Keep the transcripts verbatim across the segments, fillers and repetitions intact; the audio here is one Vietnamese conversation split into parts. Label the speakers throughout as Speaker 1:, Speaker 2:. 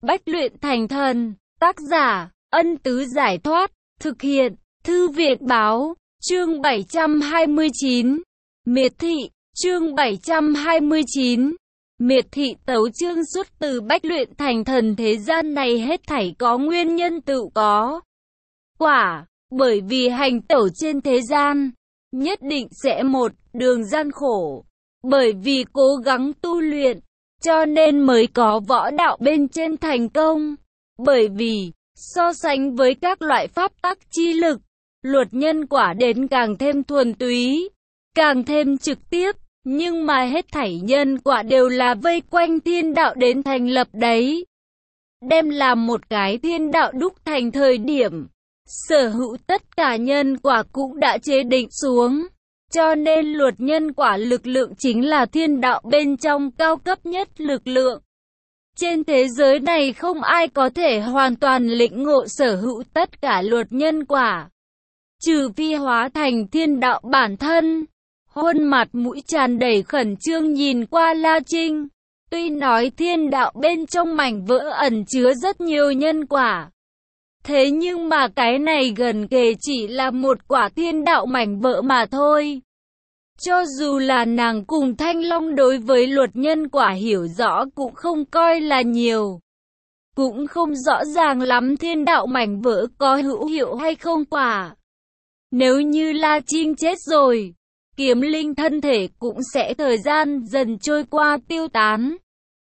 Speaker 1: Bách luyện thành thần. Tác giả, Ân Tứ Giải Thoát. Thực hiện, Thư Viện Báo. Chương bảy trăm hai mươi chín. Miệt thị. Chương bảy trăm hai mươi chín. Miệt thị tấu chương xuất từ Bách luyện thành thần. Thế gian này hết thảy có nguyên nhân tự có quả. Bởi vì hành tẩu trên thế gian, nhất định sẽ một đường gian khổ. Bởi vì cố gắng tu luyện, cho nên mới có võ đạo bên trên thành công. Bởi vì, so sánh với các loại pháp tắc chi lực, luật nhân quả đến càng thêm thuần túy, càng thêm trực tiếp. Nhưng mà hết thảy nhân quả đều là vây quanh thiên đạo đến thành lập đấy. Đem làm một cái thiên đạo đúc thành thời điểm, sở hữu tất cả nhân quả cũng đã chế định xuống. Cho nên luật nhân quả lực lượng chính là thiên đạo bên trong cao cấp nhất lực lượng. Trên thế giới này không ai có thể hoàn toàn lĩnh ngộ sở hữu tất cả luật nhân quả, trừ phi hóa thành thiên đạo bản thân. Khuôn mặt mũi tràn đầy khẩn trương nhìn qua La Trinh. Tuy nói thiên đạo bên trong mảnh vỡ ẩn chứa rất nhiều nhân quả, thế nhưng mà cái này gần kề chỉ là một quả thiên đạo mảnh vỡ mà thôi. Cho dù là nàng cùng Thanh Long đối với luật nhân quả hiểu rõ cũng không coi là nhiều. Cũng không rõ ràng lắm thiên đạo mảnh vỡ có hữu hiệu hay không quả. Nếu như La Trinh chết rồi, kiếm linh thân thể cũng sẽ thời gian dần trôi qua tiêu tán.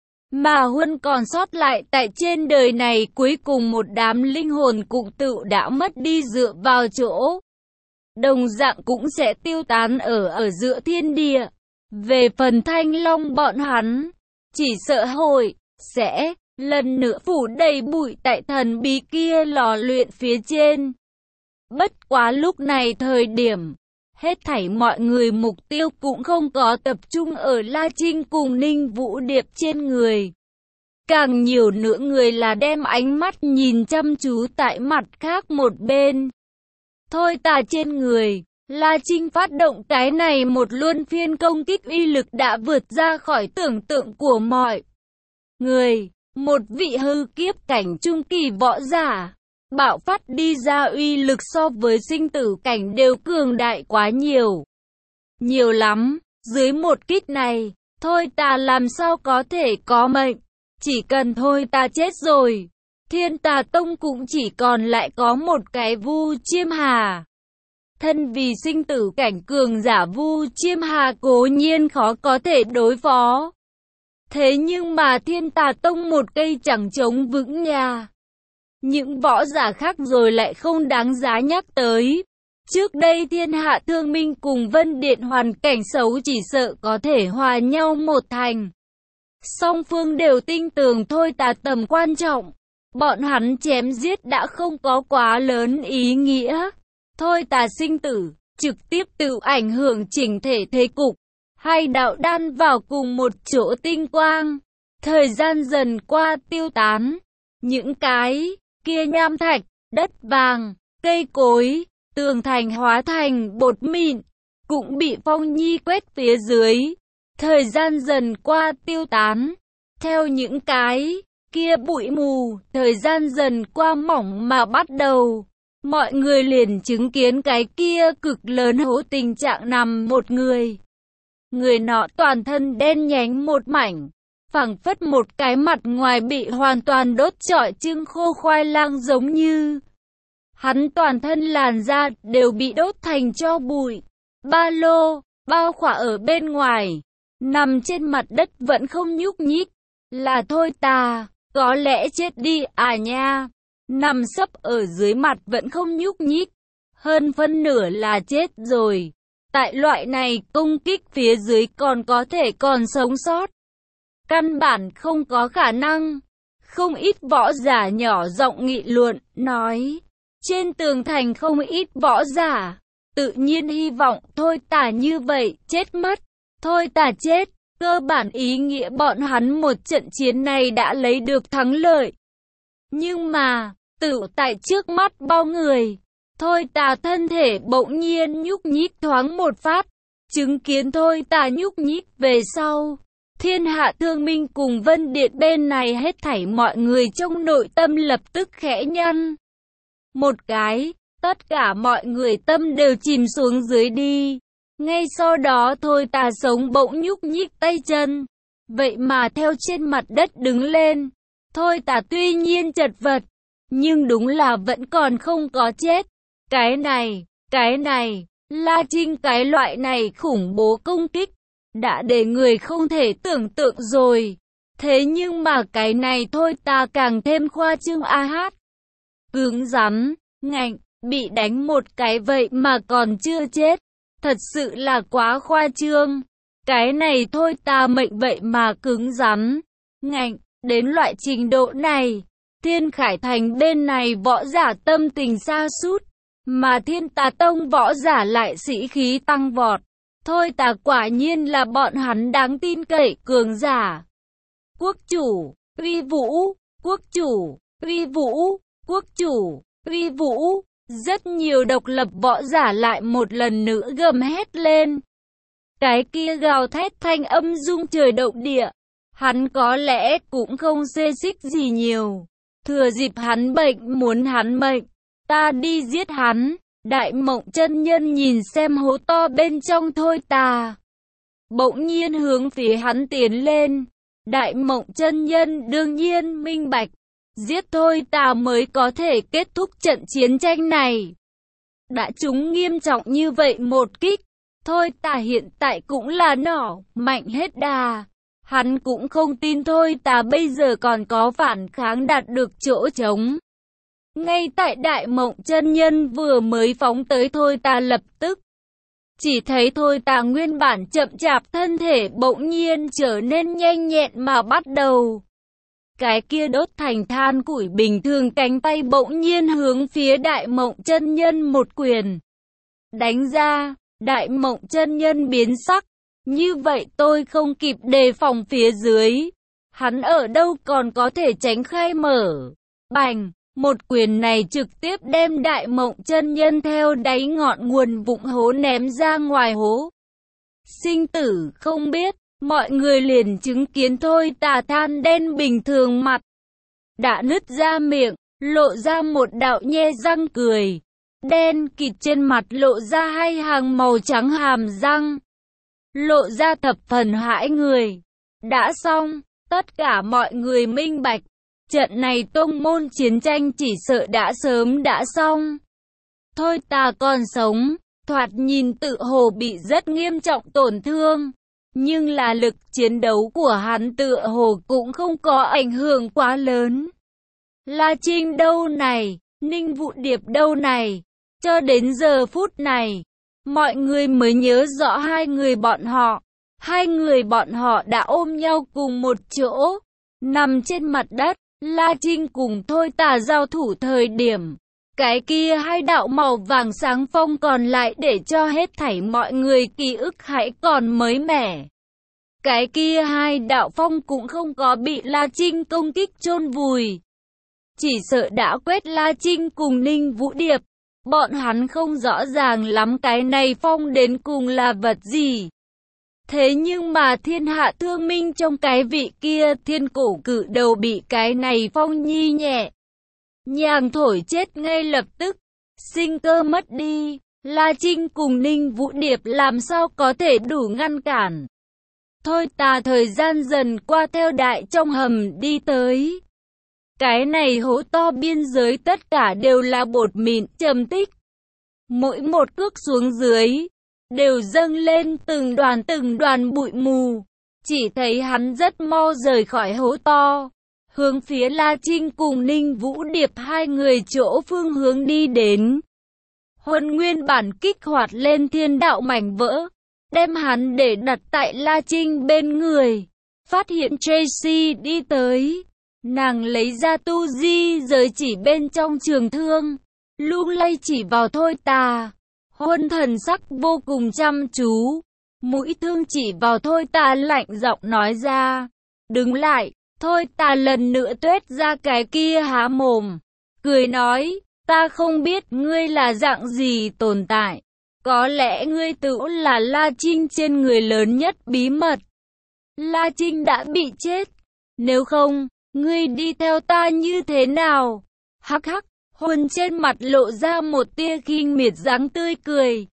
Speaker 1: Mà Huân còn sót lại tại trên đời này cuối cùng một đám linh hồn cũng tự đã mất đi dựa vào chỗ. Đồng dạng cũng sẽ tiêu tán ở ở giữa thiên địa. Về phần Thanh Long bọn hắn, chỉ sợ hội, sẽ, lần nữa phủ đầy bụi tại thần bí kia lò luyện phía trên. Bất quá lúc này thời điểm, hết thảy mọi người mục tiêu cũng không có tập trung ở La Trinh cùng Ninh Vũ Điệp trên người. Càng nhiều nữa người là đem ánh mắt nhìn chăm chú tại mặt khác một bên. Thôi tà trên người, La Trinh phát động cái này một luân phiên công kích uy lực đã vượt ra khỏi tưởng tượng của mọi người. Một vị hư kiếp cảnh trung kỳ võ giả, bạo phát đi ra uy lực so với sinh tử cảnh đều cường đại quá nhiều. Nhiều lắm, dưới một kích này, thôi tà làm sao có thể có mệnh. Chỉ cần thôi tà chết rồi, Thiên Tà Tông cũng chỉ còn lại có một cái Vu Chiêm Hà. Thân vì sinh tử cảnh cường giả, Vu Chiêm Hà cố nhiên khó có thể đối phó. Thế nhưng mà Thiên Tà Tông một cây chẳng chống vững nhà. Những võ giả khác rồi lại không đáng giá nhắc tới. Trước đây Thiên Hạ Thương Minh cùng Vân Điện hoàn cảnh xấu chỉ sợ có thể hòa nhau một thành. Song phương đều tin tưởng thôi tà tầm quan trọng. Bọn hắn chém giết đã không có quá lớn ý nghĩa. Thôi tà sinh tử, trực tiếp tự ảnh hưởng chỉnh thể thế cục. Hai đạo đan vào cùng một chỗ tinh quang. Thời gian dần qua tiêu tán. Những cái kia nham thạch, đất vàng, cây cối, tường thành hóa thành bột mịn, cũng bị Phong Nhi quét phía dưới. Thời gian dần qua tiêu tán. Theo những cái kia bụi mù, thời gian dần qua mỏng mà bắt đầu. Mọi người liền chứng kiến cái kia cực lớn hố tình trạng nằm một người. Người nọ toàn thân đen nhánh một mảnh, phảng phất một cái mặt ngoài bị hoàn toàn đốt trọi trưng khô khoai lang giống như. Hắn toàn thân làn da đều bị đốt thành tro bụi. Ba lô, bao khỏa ở bên ngoài, nằm trên mặt đất vẫn không nhúc nhích. Là thôi tà, có lẽ chết đi à nha. Nằm sấp ở dưới mặt vẫn không nhúc nhích. Hơn phân nửa là chết rồi. Tại loại này công kích phía dưới còn có thể còn sống sót, căn bản không có khả năng. Không ít võ giả nhỏ giọng nghị luận, nói. Trên tường thành không ít võ giả, tự nhiên hy vọng thôi tà như vậy, chết mất. Thôi tà chết, cơ bản ý nghĩa bọn hắn một trận chiến này đã lấy được thắng lợi. Nhưng mà, tự tại trước mắt bao người, thôi tà thân thể bỗng nhiên nhúc nhích thoáng một phát. Chứng kiến thôi tà nhúc nhích về sau, Thiên Hạ Thương Minh cùng Vân Điện bên này hết thảy mọi người trong nội tâm lập tức khẽ nhăn. Một cái, tất cả mọi người tâm đều chìm xuống dưới đi. Ngay sau đó Thôi Tà Sống bỗng nhúc nhích tay chân. Vậy mà theo trên mặt đất đứng lên. Thôi Tà tuy nhiên chật vật, nhưng đúng là vẫn còn không có chết. Cái này, cái này, La Trinh cái loại này khủng bố công kích, đã để người không thể tưởng tượng rồi. Thế nhưng mà cái này Thôi Tà càng thêm khoa trương a hát. Cứng rắn, ngạnh, bị đánh một cái vậy mà còn chưa chết. Thật sự là quá khoa trương. Cái này Thôi Tà mệnh vậy mà cứng rắn, ngạnh, đến loại trình độ này. Thiên Khải Thành bên này võ giả tâm tình sa sút, mà Thiên Tà Tông võ giả lại sĩ khí tăng vọt. Thôi Tà quả nhiên là bọn hắn đáng tin cậy cường giả. Quốc chủ, uy vũ, quốc chủ, uy vũ, quốc chủ, uy vũ. Rất nhiều độc lập võ giả lại một lần nữa gầm hét lên. Cái kia gào thét thanh âm rung trời động địa. Hắn có lẽ cũng không xê xích gì nhiều. Thừa dịp hắn bệnh muốn hắn mệnh, ta đi giết hắn. Đại Mộng chân nhân nhìn xem hố to bên trong Thôi Tà, bỗng nhiên hướng phía hắn tiến lên. Đại Mộng chân nhân đương nhiên minh bạch, giết Thôi Tà mới có thể kết thúc trận chiến tranh này. Đã trúng nghiêm trọng như vậy một kích, Thôi Tà hiện tại cũng là nỏ mạnh hết đà. Hắn cũng không tin Thôi Tà bây giờ còn có phản kháng đạt được chỗ trống. Ngay tại Đại Mộng chân nhân vừa mới phóng tới Thôi Tà lập tức, chỉ thấy Thôi Tà nguyên bản chậm chạp thân thể bỗng nhiên trở nên nhanh nhẹn mà bắt đầu. Cái kia đốt thành than củi bình thường cánh tay bỗng nhiên hướng phía Đại Mộng chân nhân một quyền đánh ra. Đại Mộng chân nhân biến sắc. Như vậy tôi không kịp đề phòng phía dưới. Hắn ở đâu còn có thể tránh khai mở. Bành! Một quyền này trực tiếp đem Đại Mộng chân nhân theo đáy ngọn nguồn vụng hố ném ra ngoài hố. Sinh tử không biết, mọi người liền chứng kiến Thôi Tà than đen bình thường mặt đã nứt ra miệng, lộ ra một đạo nhe răng cười. Đen kịt trên mặt lộ ra hai hàng màu trắng hàm răng, lộ ra thập phần hãi người. Đã xong, tất cả mọi người minh bạch. Trận này tông môn chiến tranh chỉ sợ đã sớm đã xong. Thôi Tà còn sống, thoạt nhìn tự hồ bị rất nghiêm trọng tổn thương. Nhưng là lực chiến đấu của hắn tựa hồ cũng không có ảnh hưởng quá lớn. La Trinh đâu này, Ninh Vũ Điệp đâu này. Cho đến giờ phút này, mọi người mới nhớ rõ hai người bọn họ. Hai người bọn họ đã ôm nhau cùng một chỗ, nằm trên mặt đất. La Trinh cùng Thôi Tà giao thủ thời điểm, cái kia hai đạo màu vàng sáng phong còn lại để cho hết thảy mọi người ký ức hãy còn mới mẻ. Cái kia hai đạo phong cũng không có bị La Trinh công kích chôn vùi. Chỉ sợ đã quét La Trinh cùng Ninh Vũ Điệp. Bọn hắn không rõ ràng lắm cái này phong đến cùng là vật gì. Thế nhưng mà Thiên Hạ Thương Minh trong cái vị kia thiên cổ cự đầu bị cái này phong nhi nhẹ nhàng thổi chết ngay lập tức, sinh cơ mất đi. La Trinh cùng Ninh Vũ Điệp làm sao có thể đủ ngăn cản. Thôi Tà thời gian dần qua theo đại trong hầm đi tới. Cái này hố to biên giới tất cả đều là bột mịn trầm tích. Mỗi một cước xuống dưới đều dâng lên từng đoàn từng đoàn bụi mù. Chỉ thấy hắn rất mau rời khỏi hố to, hướng phía La Trinh cùng Ninh Vũ Điệp hai người chỗ phương hướng đi đến. Huân nguyên bản kích hoạt lên thiên đạo mảnh vỡ, đem hắn để đặt tại La Trinh bên người. Phát hiện Tracy đi tới, nàng lấy ra tu di giới chỉ bên trong trường thương, lung lay chỉ vào Thôi Tà. Huân thần sắc vô cùng chăm chú, mũi thương chỉ vào Thôi Tà lạnh giọng nói ra. Đứng lại. Thôi Tà lần nữa tuét ra cái kia há mồm, cười nói, ta không biết ngươi là dạng gì tồn tại. Có lẽ ngươi tự là La Trinh trên người lớn nhất bí mật. La Trinh đã bị chết. Nếu không, ngươi đi theo ta như thế nào? Hắc hắc, Huân trên mặt lộ ra một tia khinh miệt dáng tươi cười.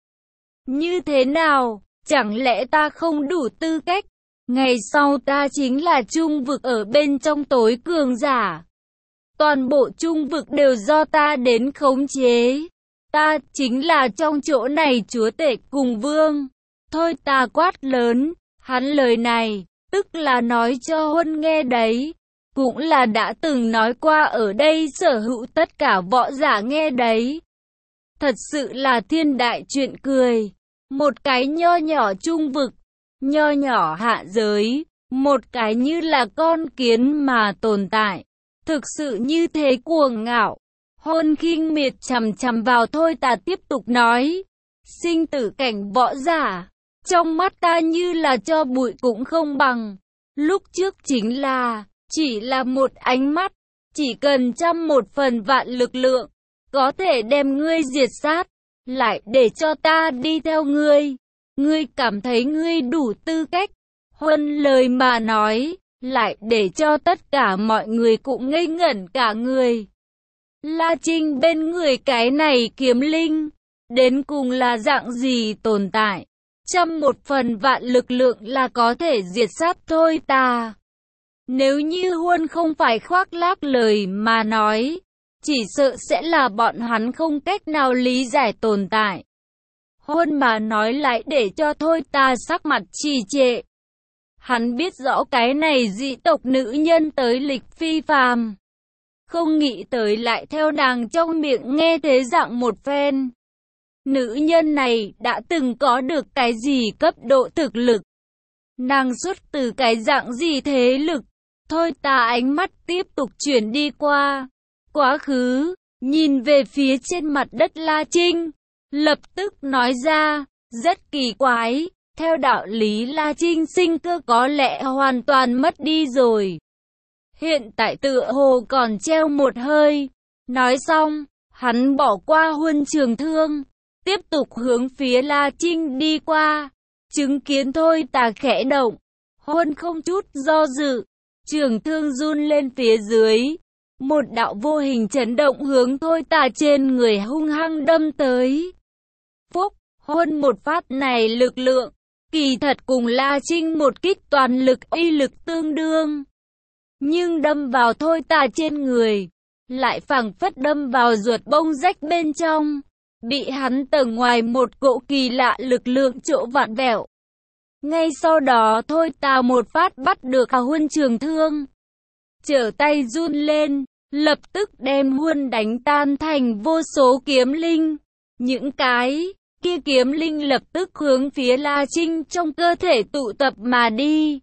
Speaker 1: Như thế nào? Chẳng lẽ ta không đủ tư cách? Ngày sau ta chính là trung vực ở bên trong tối cường giả. Toàn bộ trung vực đều do ta đến khống chế. Ta chính là trong chỗ này chúa tể cùng vương. Thôi ta quát lớn, hắn lời này, tức là nói cho Huân nghe đấy. Cũng là đã từng nói qua ở đây sở hữu tất cả võ giả nghe đấy. Thật sự là thiên đại chuyện cười. Một cái nho nhỏ trung vực, nho nhỏ hạ giới, một cái như là con kiến mà tồn tại. Thực sự như thế cuồng ngạo. Huân khinh miệt chằm chằm vào Thôi Tà tiếp tục nói. Sinh tử cảnh võ giả, trong mắt ta như là cho bụi cũng không bằng. Lúc trước chính là, chỉ là một ánh mắt, chỉ cần trăm một phần vạn lực lượng, có thể đem ngươi diệt sát, lại để cho ta đi theo ngươi. Ngươi cảm thấy ngươi đủ tư cách. Huân lời mà nói, lại để cho tất cả mọi người cũng ngây ngẩn cả người. La Trinh bên người cái này kiếm linh, đến cùng là dạng gì tồn tại? Trăm một phần vạn lực lượng là có thể diệt sát Thôi Tà. Nếu như Huân không phải khoác lác lời mà nói, chỉ sợ sẽ là bọn hắn không cách nào lý giải tồn tại. Huân mà nói lại để cho Thôi Tà sắc mặt trì trệ. Hắn biết rõ cái này dị tộc nữ nhân tới lịch phi phàm. Không nghĩ tới lại theo nàng trong miệng nghe thế dạng một phen. Nữ nhân này đã từng có được cái gì cấp độ thực lực? Nàng xuất từ cái dạng gì thế lực? Thôi Tà ánh mắt tiếp tục chuyển đi qua quá khứ, nhìn về phía trên mặt đất La Trinh, lập tức nói ra, rất kỳ quái, theo đạo lý La Trinh sinh cơ có lẽ hoàn toàn mất đi rồi. Hiện tại tựa hồ còn treo một hơi. Nói xong, hắn bỏ qua Huân trường thương, tiếp tục hướng phía La Trinh đi qua. Chứng kiến Thôi Tà khẽ động, Huân không chút do dự, trường thương run lên phía dưới. Một đạo vô hình chấn động hướng Thôi Tà trên người hung hăng đâm tới. Phúc, Huân một phát này lực lượng, kỳ thật cùng La Trinh một kích toàn lực uy lực tương đương. Nhưng đâm vào Thôi Tà trên người, lại phảng phất đâm vào ruột bông rách bên trong, bị hắn tầng ngoài một cỗ kỳ lạ lực lượng chỗ vặn vẹo. Ngay sau đó Thôi Tà một phát bắt được Huân trường thương, trở tay run lên, lập tức đem Huân đánh tan thành vô số kiếm linh. Những cái kia kiếm linh lập tức hướng phía La Trinh trong cơ thể tụ tập mà đi.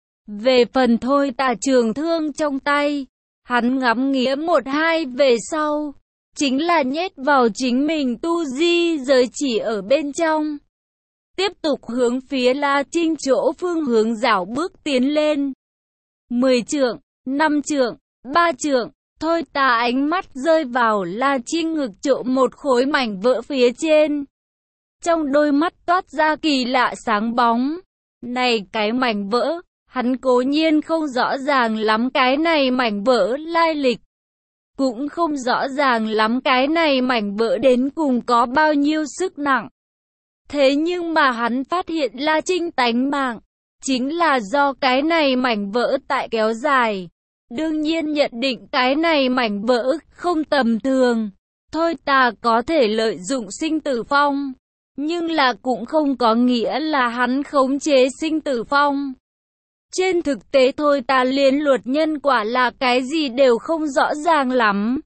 Speaker 1: Về phần Thôi Tà trường thương trong tay, hắn ngắm nghía một hai về sau, chính là nhét vào chính mình tu di giới chỉ ở bên trong. Tiếp tục hướng phía La Trinh chỗ phương hướng dảo bước tiến lên. Mười trượng, năm trượng, ba trượng, Thôi Tà ánh mắt rơi vào La Trinh ngực chỗ một khối mảnh vỡ phía trên. Trong đôi mắt toát ra kỳ lạ sáng bóng. Này cái mảnh vỡ, hắn cố nhiên không rõ ràng lắm cái này mảnh vỡ lai lịch. Cũng không rõ ràng lắm cái này mảnh vỡ đến cùng có bao nhiêu sức nặng. Thế nhưng mà hắn phát hiện La Trinh tánh mạng, chính là do cái này mảnh vỡ tại kéo dài. Đương nhiên nhận định cái này mảnh vỡ không tầm thường. Thôi Tà có thể lợi dụng sinh tử phong, nhưng là cũng không có nghĩa là hắn khống chế sinh tử phong. Trên thực tế Thôi Tà liên luật nhân quả là cái gì đều không rõ ràng lắm.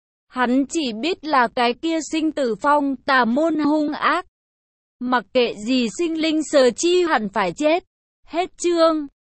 Speaker 1: Hắn chỉ biết là cái kia sinh tử phong tà môn hung ác. Mặc kệ gì sinh linh sở chi hẳn phải chết. Hết chương.